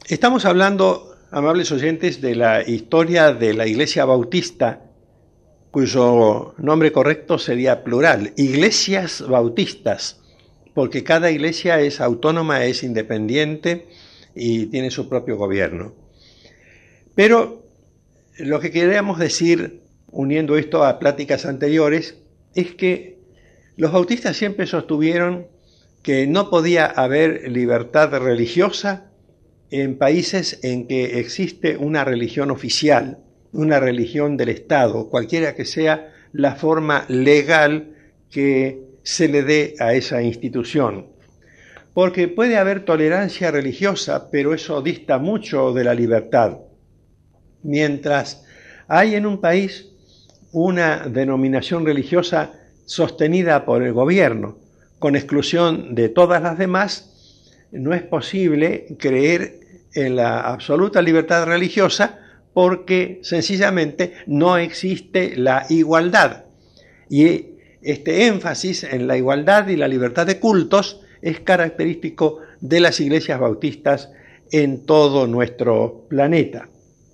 Estamos hablando, amables oyentes, de la historia de la Iglesia Bautista, cuyo nombre correcto sería plural, iglesias bautistas, porque cada iglesia es autónoma, es independiente y tiene su propio gobierno. Pero lo que queríamos decir, uniendo esto a pláticas anteriores, es que los bautistas siempre sostuvieron que no podía haber libertad religiosa en países en que existe una religión oficial, una religión del Estado, cualquiera que sea la forma legal que se le dé a esa institución. Porque puede haber tolerancia religiosa, pero eso dista mucho de la libertad. Mientras hay en un país una denominación religiosa sostenida por el gobierno, con exclusión de todas las demás, no es posible creer en la absoluta libertad religiosa porque sencillamente no existe la igualdad. Y este énfasis en la igualdad y la libertad de cultos es característico de las iglesias bautistas en todo nuestro planeta.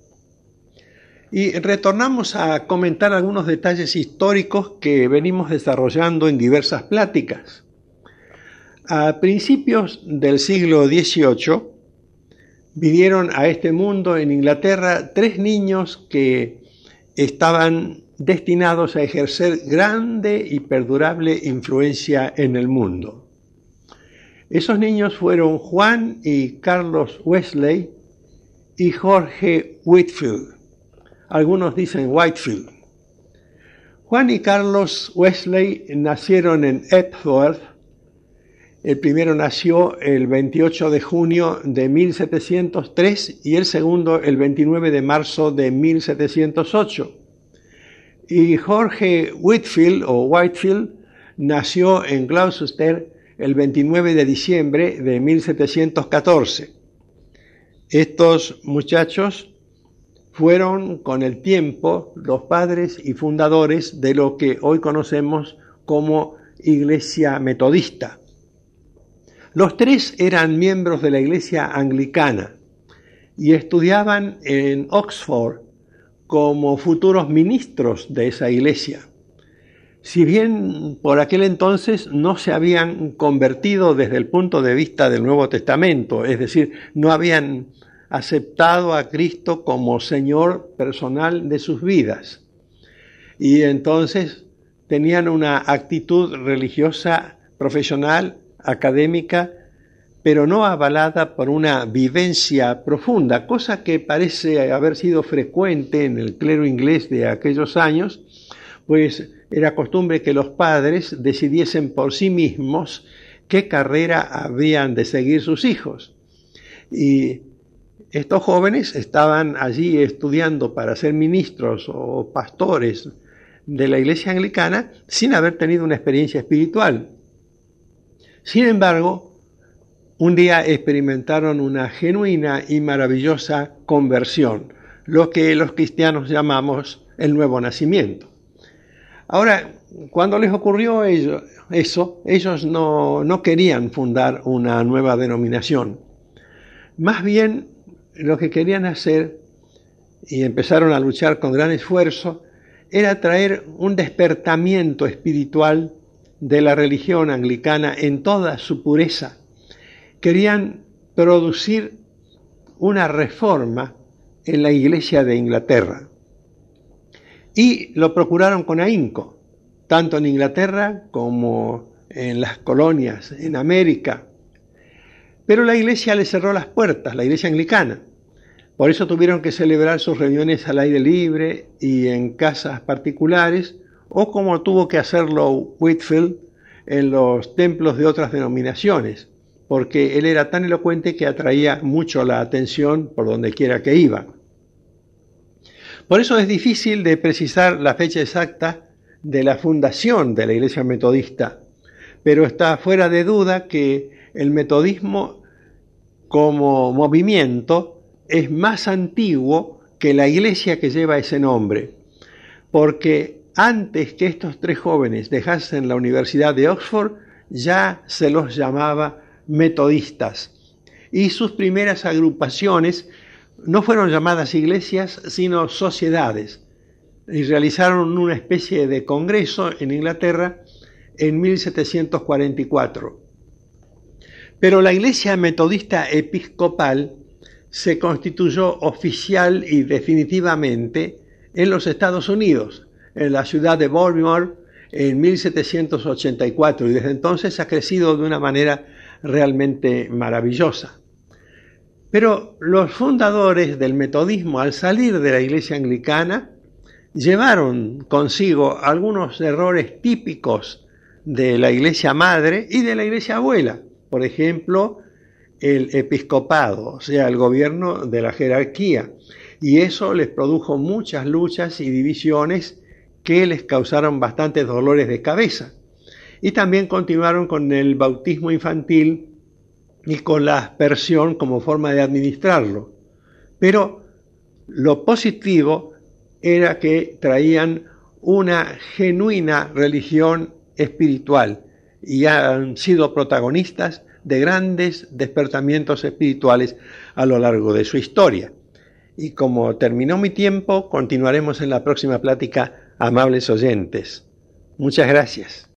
Y retornamos a comentar algunos detalles históricos que venimos desarrollando en diversas pláticas. A principios del siglo XVIII vinieron a este mundo en Inglaterra 3 niños que estaban destinados a ejercer grande y perdurable influencia en el mundo. Esos niños fueron Juan y Carlos Wesley y Jorge Whitefield. Algunos dicen Whitefield. Juan y Carlos Wesley nacieron en Epworth. El primero nació el 28 de junio de 1703 y el segundo el 29 de marzo de 1708. Y Jorge Whitefield nació en Gloucester el 29 de diciembre de 1714. Estos muchachos fueron con el tiempo los padres y fundadores de lo que hoy conocemos como Iglesia Metodista. Los 3 eran miembros de la Iglesia Anglicana y estudiaban en Oxford como futuros ministros de esa iglesia. Si bien por aquel entonces no se habían convertido desde el punto de vista del Nuevo Testamento, es decir, no habían aceptado a Cristo como Señor personal de sus vidas. Y entonces tenían una actitud religiosa, profesional, académica, pero no avalada por una vivencia profunda, cosa que parece haber sido frecuente en el clero inglés de aquellos años, pues era costumbre que los padres decidiesen por sí mismos qué carrera habían de seguir sus hijos. Y estos jóvenes estaban allí estudiando para ser ministros o pastores de la Iglesia Anglicana sin haber tenido una experiencia espiritual. Sin embargo, un día experimentaron una genuina y maravillosa conversión, lo que los cristianos llamamos el nuevo nacimiento. Ahora, cuando les ocurrió eso, ellos no querían fundar una nueva denominación. Más bien, lo que querían hacer, y empezaron a luchar con gran esfuerzo, era traer un despertamiento espiritual de la religión anglicana en toda su pureza. Querían producir una reforma en la Iglesia de Inglaterra. Y lo procuraron con ahínco, tanto en Inglaterra como en las colonias, en América. Pero la Iglesia les cerró las puertas, la Iglesia anglicana. Por eso tuvieron que celebrar sus reuniones al aire libre y en casas particulares, o como tuvo que hacerlo Whitefield en los templos de otras denominaciones, porque él era tan elocuente que atraía mucho la atención por donde quiera que iba. Por eso es difícil de precisar la fecha exacta de la fundación de la Iglesia Metodista, pero está fuera de duda que el metodismo como movimiento es más antiguo que la iglesia que lleva ese nombre, porque antes que estos 3 jóvenes dejasen la Universidad de Oxford, ya se los llamaba metodistas. y sus primeras agrupaciones no fueron llamadas iglesias, sino sociedades, y realizaron una especie de congreso en Inglaterra en 1744. Pero la Iglesia Metodista Episcopal se constituyó oficial y definitivamente en los Estados Unidos, en la ciudad de Baltimore, en 1784, y desde entonces ha crecido de una manera realmente maravillosa. Pero los fundadores del metodismo, al salir de la Iglesia Anglicana, llevaron consigo algunos errores típicos de la Iglesia Madre y de la Iglesia Abuela. Por ejemplo, el episcopado, o sea, el gobierno de la jerarquía. Y eso les produjo muchas luchas y divisiones que les causaron bastantes dolores de cabeza. Y también continuaron con el bautismo infantil y con la aspersión como forma de administrarlo. Pero lo positivo era que traían una genuina religión espiritual y han sido protagonistas de grandes despertamientos espirituales a lo largo de su historia. Y como terminó mi tiempo, continuaremos en la próxima plática, amables oyentes. Muchas gracias.